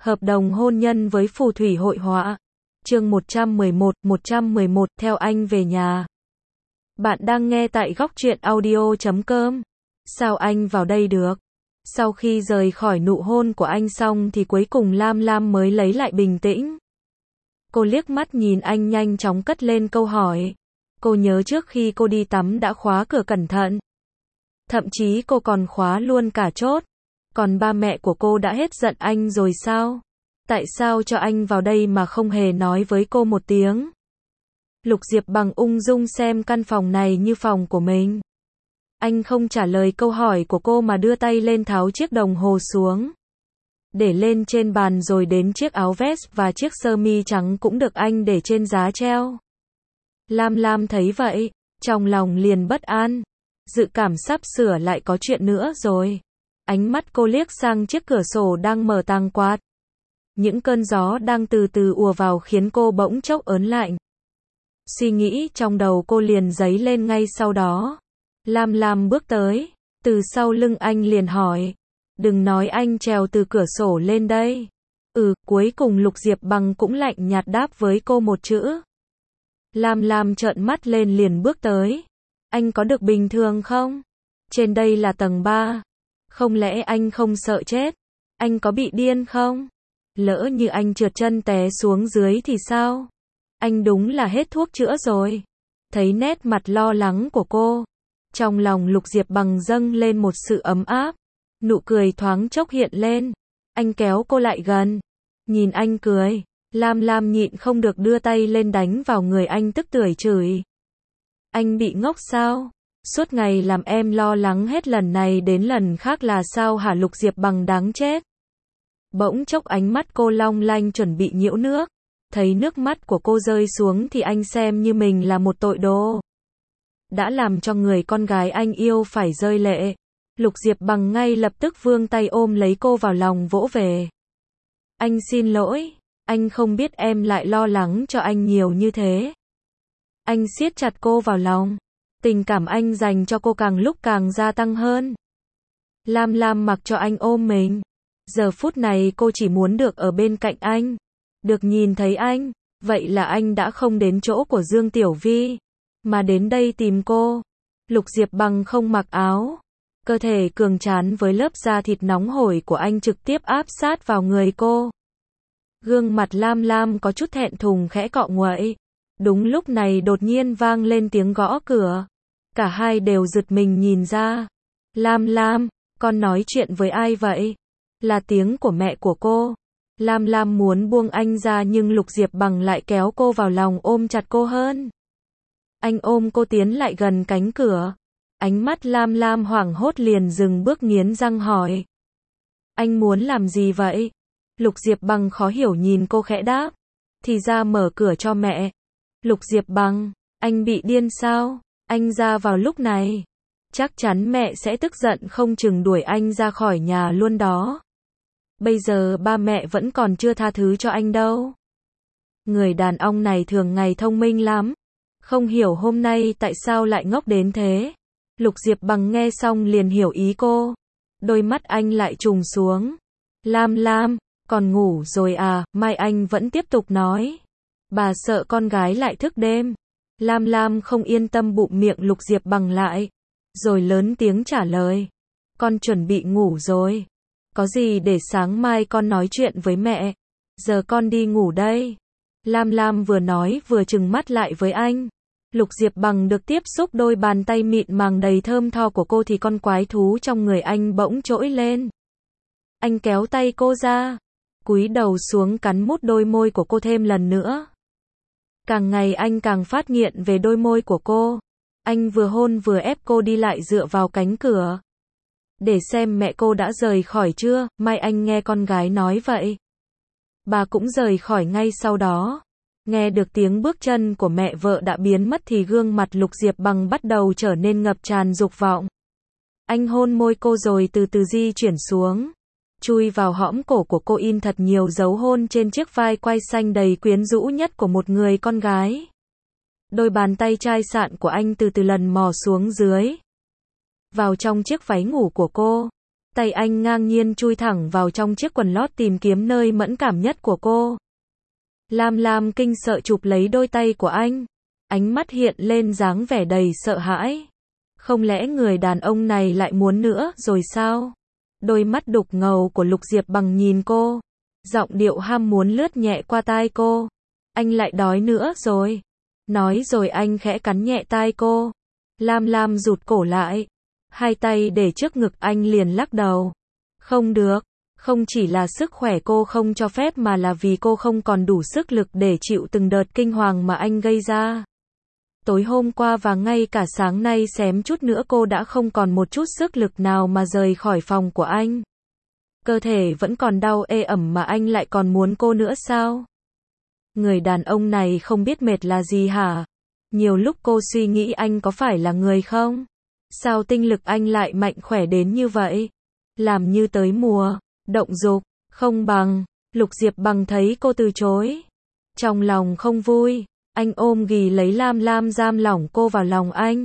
Hợp đồng hôn nhân với phù thủy hội họa. Chương 111, theo anh về nhà. Bạn đang nghe tại góc truyện audio.com. Sao anh vào đây được? Sau khi rời khỏi nụ hôn của anh xong thì cuối cùng Lam Lam mới lấy lại bình tĩnh. Cô liếc mắt nhìn anh nhanh chóng cất lên câu hỏi. Cô nhớ trước khi cô đi tắm đã khóa cửa cẩn thận. Thậm chí cô còn khóa luôn cả chốt. Còn ba mẹ của cô đã hết giận anh rồi sao? Tại sao cho anh vào đây mà không hề nói với cô một tiếng? Lục Diệp Bằng ung dung xem căn phòng này như phòng của mình. Anh không trả lời câu hỏi của cô mà đưa tay lên tháo chiếc đồng hồ xuống. Để lên trên bàn rồi đến chiếc áo vest và chiếc sơ mi trắng cũng được anh để trên giá treo. Lam Lam thấy vậy, trong lòng liền bất an. Dự cảm sắp sửa lại có chuyện nữa rồi. Ánh mắt cô liếc sang chiếc cửa sổ đang mở tàng quạt. Những cơn gió đang từ từ ùa vào khiến cô bỗng chốc ớn lạnh. Suy nghĩ trong đầu cô liền dấy lên ngay sau đó. Lam Lam bước tới, từ sau lưng anh liền hỏi. Đừng nói anh trèo từ cửa sổ lên đây. Cuối cùng Lục Diệp Bằng cũng lạnh nhạt đáp với cô một chữ. Lam Lam trợn mắt lên liền bước tới. Anh có được bình thường không? Trên đây là tầng 3. Không lẽ anh không sợ chết? Anh có bị điên không? Lỡ như anh trượt chân té xuống dưới thì sao? Anh đúng là hết thuốc chữa rồi. Thấy nét mặt lo lắng của cô, trong lòng Lục Diệp Bằng dâng lên một sự ấm áp. Nụ cười thoáng chốc hiện lên. Anh kéo cô lại gần. Nhìn anh cười, Lam Lam nhịn không được đưa tay lên đánh vào người anh tức tưởi chửi. Anh bị ngốc sao? Suốt ngày làm em lo lắng hết lần này đến lần khác là sao hả? Lục Diệp Bằng đáng chết. Bỗng chốc ánh mắt cô long lanh chuẩn bị nhiễu nước. Thấy nước mắt của cô rơi xuống thì anh xem như mình là một tội đồ. Đã làm cho người con gái anh yêu phải rơi lệ. Lục Diệp Bằng ngay lập tức vươn tay ôm lấy cô vào lòng vỗ về. Anh xin lỗi, anh không biết em lại lo lắng cho anh nhiều như thế. Anh siết chặt cô vào lòng. Tình cảm anh dành cho cô càng lúc càng gia tăng hơn. Lam Lam mặc cho anh ôm mình. Giờ phút này cô chỉ muốn được ở bên cạnh anh. Được nhìn thấy anh. Vậy là anh đã không đến chỗ của Dương Tiểu Vi, mà đến đây tìm cô. Lục Diệp Bằng không mặc áo. Cơ thể cường tráng với lớp da thịt nóng hổi của anh trực tiếp áp sát vào người cô. Gương mặt Lam Lam có chút thẹn thùng khẽ cọ nguậy. Đúng lúc này đột nhiên vang lên tiếng gõ cửa. Cả hai đều giật mình nhìn ra. Lam Lam, con nói chuyện với ai vậy? Là tiếng của mẹ của cô. Lam Lam muốn buông anh ra nhưng Lục Diệp Bằng lại kéo cô vào lòng ôm chặt cô hơn. Anh ôm cô tiến lại gần cánh cửa. Ánh mắt Lam Lam hoảng hốt liền dừng bước nghiến răng hỏi. Anh muốn làm gì vậy? Lục Diệp Bằng khó hiểu nhìn cô khẽ đáp. Thì ra mở cửa cho mẹ. Lục Diệp Bằng, anh bị điên sao? Anh ra vào lúc này. Chắc chắn mẹ sẽ tức giận không chừng đuổi anh ra khỏi nhà luôn đó. Bây giờ ba mẹ vẫn còn chưa tha thứ cho anh đâu. Người đàn ông này thường ngày thông minh lắm. Không hiểu hôm nay tại sao lại ngốc đến thế. Lục Diệp Bằng nghe xong liền hiểu ý cô. Đôi mắt anh lại trùng xuống. Lam Lam, còn ngủ rồi à? Mai anh vẫn tiếp tục nói. Bà sợ con gái lại thức đêm. Lam Lam không yên tâm bụm miệng Lục Diệp Bằng lại. Rồi lớn tiếng trả lời. Con chuẩn bị ngủ rồi. Có gì để sáng mai con nói chuyện với mẹ. Giờ con đi ngủ đây. Lam Lam vừa nói vừa trừng mắt lại với anh. Lục Diệp Bằng được tiếp xúc đôi bàn tay mịn màng đầy thơm tho của cô thì con quái thú trong người anh bỗng trỗi lên. Anh kéo tay cô ra. Cúi đầu xuống cắn mút đôi môi của cô thêm lần nữa. Càng ngày anh càng phát nghiện về đôi môi của cô. Anh vừa hôn vừa ép cô đi lại dựa vào cánh cửa. Để xem mẹ cô đã rời khỏi chưa, Mai anh nghe con gái nói vậy. Bà cũng rời khỏi ngay sau đó. Nghe được tiếng bước chân của mẹ vợ đã biến mất thì gương mặt Lục Diệp Bằng bắt đầu trở nên ngập tràn dục vọng. Anh hôn môi cô rồi từ từ di chuyển xuống. Chui vào hõm cổ của cô in thật nhiều dấu hôn trên chiếc vai quai xanh đầy quyến rũ nhất của một người con gái. Đôi bàn tay chai sạn của anh từ từ lần mò xuống dưới. Vào trong chiếc váy ngủ của cô. Tay anh ngang nhiên chui thẳng vào trong chiếc quần lót tìm kiếm nơi mẫn cảm nhất của cô. Lam Lam kinh sợ chụp lấy đôi tay của anh. Ánh mắt hiện lên dáng vẻ đầy sợ hãi. Không lẽ người đàn ông này lại muốn nữa rồi sao? Đôi mắt đục ngầu của Lục Diệp Bằng nhìn cô. Giọng điệu ham muốn lướt nhẹ qua tai cô. Anh lại đói nữa rồi. Nói rồi anh khẽ cắn nhẹ tai cô. Lam Lam rụt cổ lại. Hai tay để trước ngực anh liền lắc đầu. Không được. Không chỉ là sức khỏe cô không cho phép mà là vì cô không còn đủ sức lực để chịu từng đợt kinh hoàng mà anh gây ra. Tối hôm qua và ngay cả sáng nay xém chút nữa cô đã không còn một chút sức lực nào mà rời khỏi phòng của anh. Cơ thể vẫn còn đau ê ẩm mà anh lại còn muốn cô nữa sao? Người đàn ông này không biết mệt là gì hả? Nhiều lúc cô suy nghĩ anh có phải là người không? Sao tinh lực anh lại mạnh khỏe đến như vậy? Làm như tới mùa động dục, không bằng. Lục Diệp Bằng thấy cô từ chối. Trong lòng không vui, anh ôm ghì lấy Lam Lam giam lỏng cô vào lòng anh.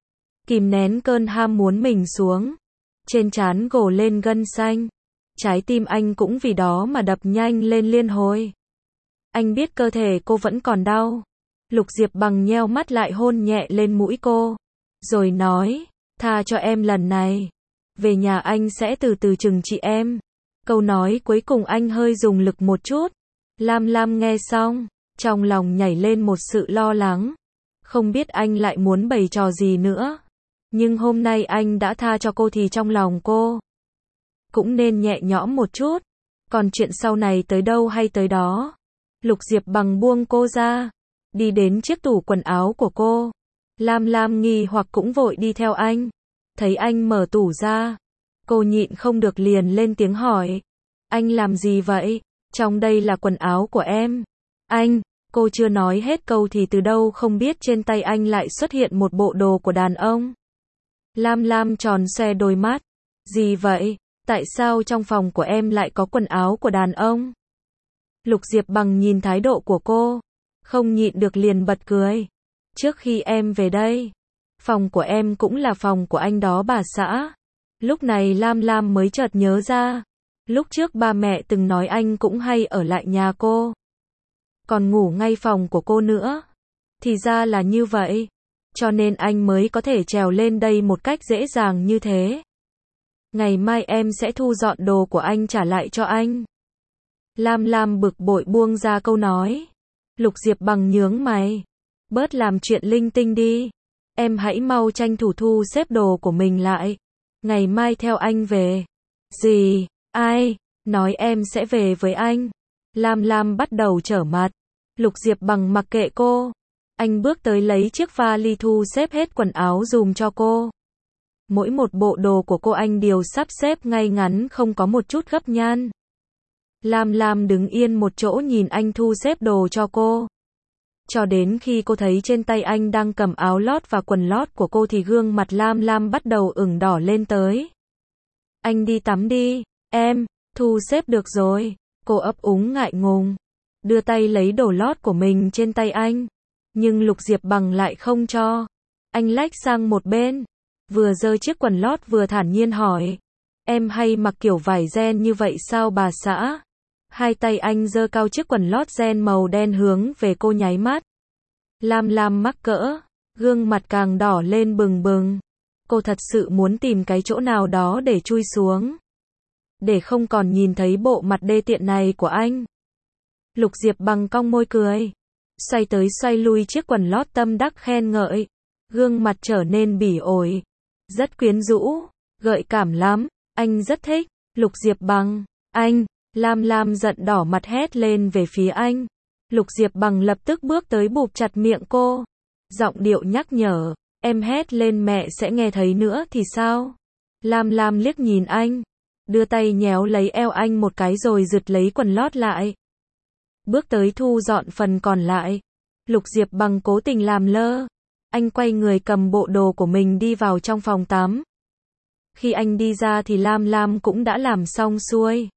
Kìm nén cơn ham muốn mình xuống. Trên trán gồ lên gân xanh. Trái tim anh cũng vì đó mà đập nhanh lên liên hồi. Anh biết cơ thể cô vẫn còn đau. Lục Diệp Bằng nheo mắt lại hôn nhẹ lên mũi cô. Rồi nói, tha cho em lần này. Về nhà anh sẽ từ từ trừng trị em. Câu nói cuối cùng anh hơi dùng lực một chút. Lam Lam nghe xong, trong lòng nhảy lên một sự lo lắng. Không biết anh lại muốn bày trò gì nữa. Nhưng hôm nay anh đã tha cho cô thì trong lòng cô cũng nên nhẹ nhõm một chút. Còn chuyện sau này tới đâu hay tới đó. Lục Diệp Bằng buông cô ra. Đi đến chiếc tủ quần áo của cô. Lam Lam nghi hoặc cũng vội đi theo anh. Thấy anh mở tủ ra. Cô nhịn không được liền lên tiếng hỏi. Anh làm gì vậy? Trong đây là quần áo của em. Anh, cô chưa nói hết câu thì từ đâu không biết trên tay anh lại xuất hiện một bộ đồ của đàn ông. Lam Lam tròn xoe đôi mắt. Gì vậy? Tại sao trong phòng của em lại có quần áo của đàn ông? Lục Diệp Bằng nhìn thái độ của cô. Không nhịn được liền bật cười. Trước khi em về đây, phòng của em cũng là phòng của anh đó bà xã. Lúc này Lam Lam mới chợt nhớ ra. Lúc trước ba mẹ từng nói anh cũng hay ở lại nhà cô. Còn ngủ ngay phòng của cô nữa. Thì ra là như vậy. Cho nên anh mới có thể trèo lên đây một cách dễ dàng như thế. Ngày mai em sẽ thu dọn đồ của anh trả lại cho anh. Lam Lam bực bội buông ra câu nói. Lục Diệp Bằng nhướng mày. Bớt làm chuyện linh tinh đi. Em hãy mau tranh thủ thu xếp đồ của mình lại. Ngày mai theo anh về. Gì? Ai? Nói em sẽ về với anh. Lam Lam bắt đầu trở mặt. Lục Diệp Bằng mặc kệ cô. Anh bước tới lấy chiếc vali thu xếp hết quần áo dùm cho cô. Mỗi một bộ đồ của cô anh đều sắp xếp ngay ngắn không có một chút gấp nhan. Lam Lam đứng yên một chỗ nhìn anh thu xếp đồ cho cô. Cho đến khi cô thấy trên tay anh đang cầm áo lót và quần lót của cô thì gương mặt Lam Lam bắt đầu ửng đỏ lên tới. Anh đi tắm đi, em, thu xếp được rồi. Cô ấp úng ngại ngùng. Đưa tay lấy đồ lót của mình trên tay anh. Nhưng Lục Diệp Bằng lại không cho. Anh lách sang một bên. Vừa giơ chiếc quần lót vừa thản nhiên hỏi. Em hay mặc kiểu vải ren như vậy sao bà xã? Hai tay anh giơ cao chiếc quần lót ren màu đen hướng về cô nháy mắt. Lam Lam mắc cỡ. Gương mặt càng đỏ lên bừng bừng. Cô thật sự muốn tìm cái chỗ nào đó để chui xuống. Để không còn nhìn thấy bộ mặt đê tiện này của anh. Lục Diệp Bằng cong môi cười. Xoay tới xoay lui chiếc quần lót tâm đắc khen ngợi. Gương mặt trở nên bỉ ổi. Rất quyến rũ. Gợi cảm lắm. Anh rất thích. Lục Diệp Bằng. Anh. Lam Lam giận đỏ mặt hét lên về phía anh. Lục Diệp Bằng lập tức bước tới bụp chặt miệng cô. Giọng điệu nhắc nhở. Em hét lên mẹ sẽ nghe thấy nữa thì sao? Lam Lam liếc nhìn anh. Đưa tay nhéo lấy eo anh một cái rồi giật lấy quần lót lại. Bước tới thu dọn phần còn lại. Lục Diệp Bằng cố tình làm lơ. Anh quay người cầm bộ đồ của mình đi vào trong phòng tắm. Khi anh đi ra thì Lam Lam cũng đã làm xong xuôi.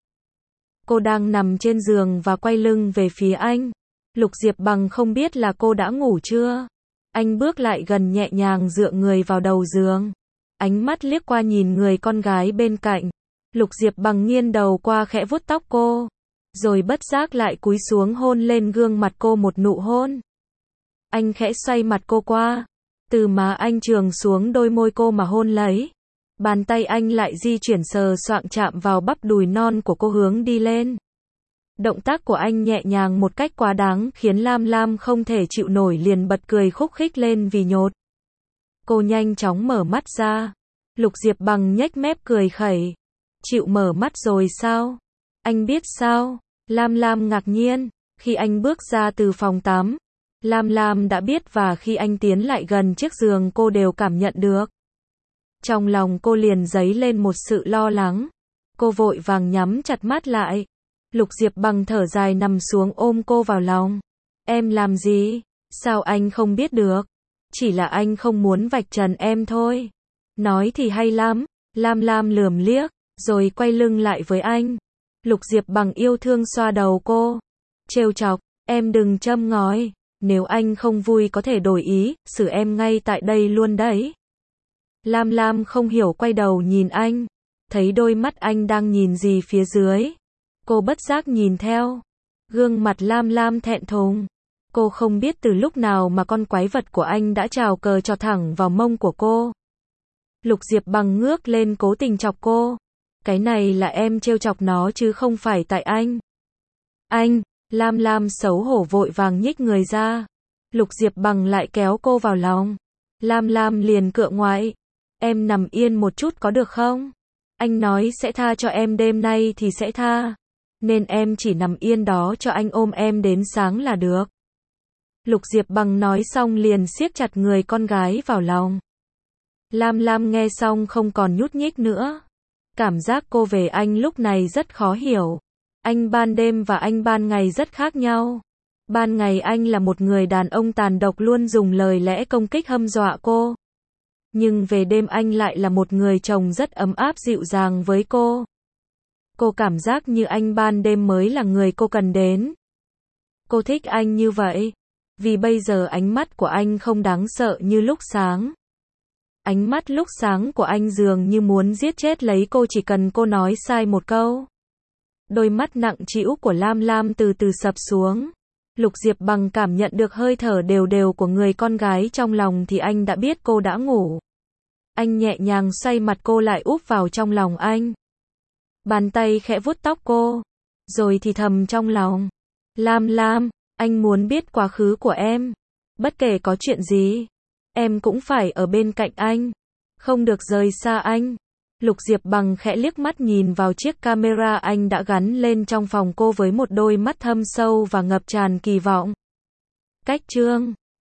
Cô đang nằm trên giường và quay lưng về phía anh. Lục Diệp Bằng không biết là cô đã ngủ chưa. Anh bước lại gần nhẹ nhàng dựa người vào đầu giường. Ánh mắt liếc qua nhìn người con gái bên cạnh. Lục Diệp Bằng nghiêng đầu qua khẽ vuốt tóc cô, rồi bất giác lại cúi xuống hôn lên gương mặt cô một nụ hôn. Anh khẽ xoay mặt cô qua, từ má anh trườn xuống đôi môi cô mà hôn lấy. Bàn tay anh lại di chuyển sờ soạng chạm vào bắp đùi non của cô hướng đi lên. Động tác của anh nhẹ nhàng một cách quá đáng khiến Lam Lam không thể chịu nổi liền bật cười khúc khích lên vì nhột. Cô nhanh chóng mở mắt ra. Lục Diệp Bằng nhếch mép cười khẩy. Chịu mở mắt rồi sao? Anh biết sao? Lam Lam ngạc nhiên. Khi anh bước ra từ phòng tắm, Lam Lam đã biết và khi anh tiến lại gần chiếc giường cô đều cảm nhận được. Trong lòng cô liền dấy lên một sự lo lắng. Cô vội vàng nhắm chặt mắt lại. Lục Diệp Bằng thở dài nằm xuống ôm cô vào lòng. Em làm gì? Sao anh không biết được? Chỉ là anh không muốn vạch trần em thôi. Nói thì hay lắm. Lam Lam lườm liếc, rồi quay lưng lại với anh. Lục Diệp Bằng yêu thương xoa đầu cô. Trêu chọc, em đừng châm ngòi. Nếu anh không vui có thể đổi ý, xử em ngay tại đây luôn đấy. Lam Lam không hiểu quay đầu nhìn anh. Thấy đôi mắt anh đang nhìn gì phía dưới. Cô bất giác nhìn theo. Gương mặt Lam Lam thẹn thùng. Cô không biết từ lúc nào mà con quái vật của anh đã trào cờ cho thẳng vào mông của cô. Lục Diệp Bằng ngước lên cố tình chọc cô. Cái này là em trêu chọc nó chứ không phải tại anh. Anh, Lam Lam xấu hổ vội vàng nhích người ra. Lục Diệp Bằng lại kéo cô vào lòng. Lam Lam liền cựa ngoại. Em nằm yên một chút có được không? Anh nói sẽ tha cho em đêm nay thì sẽ tha. Nên em chỉ nằm yên đó cho anh ôm em đến sáng là được. Lục Diệp Bằng nói xong liền siết chặt người con gái vào lòng. Lam Lam nghe xong không còn nhúc nhích nữa. Cảm giác cô về anh lúc này rất khó hiểu. Anh ban đêm và anh ban ngày rất khác nhau. Ban ngày anh là một người đàn ông tàn độc luôn dùng lời lẽ công kích hăm dọa cô. Nhưng về đêm anh lại là một người chồng rất ấm áp dịu dàng với cô. Cô cảm giác như anh ban đêm mới là người cô cần đến. Cô thích anh như vậy. Vì bây giờ ánh mắt của anh không đáng sợ như lúc sáng. Ánh mắt lúc sáng của anh dường như muốn giết chết lấy cô chỉ cần cô nói sai một câu. Đôi mắt nặng trĩu của Lam Lam từ từ sập xuống. Lục Diệp Bằng cảm nhận được hơi thở đều đều của người con gái trong lòng thì anh đã biết cô đã ngủ. Anh nhẹ nhàng xoay mặt cô lại úp vào trong lòng anh. Bàn tay khẽ vuốt tóc cô. Rồi thì thầm trong lòng. Lam Lam, anh muốn biết quá khứ của em. Bất kể có chuyện gì, em cũng phải ở bên cạnh anh. Không được rời xa anh. Lục Diệp Bằng khẽ liếc mắt nhìn vào chiếc camera anh đã gắn lên trong phòng cô với một đôi mắt thâm sâu và ngập tràn kỳ vọng. Cách chương